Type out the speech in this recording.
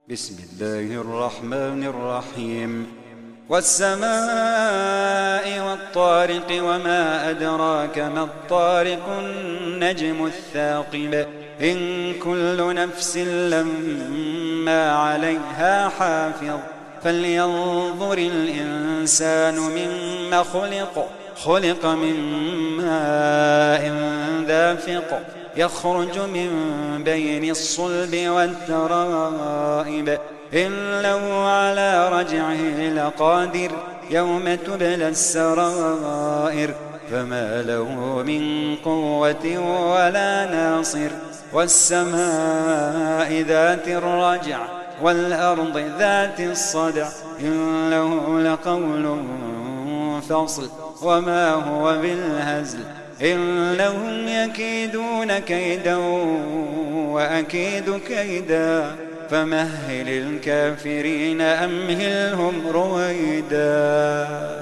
بسم الله الرحمن الرحيم والسماء والطارق وما أدراك ما الطارق النجم الثاقب إن كل نفس لما عليها حافظ فلينظر الإنسان مما خلق من ماء دافق يخرج من بين الصلب والترائب إنه على رجعه لقادر يوم تبلى السرائر فما له من قوة ولا ناصر والسماء ذات الرجع والأرض ذات الصدع إنه لقول فصل وما هو بالهزل إنهم يكيدون كيدا وأكيد كيدا فمهل الكافرين أمهلهم رويدا.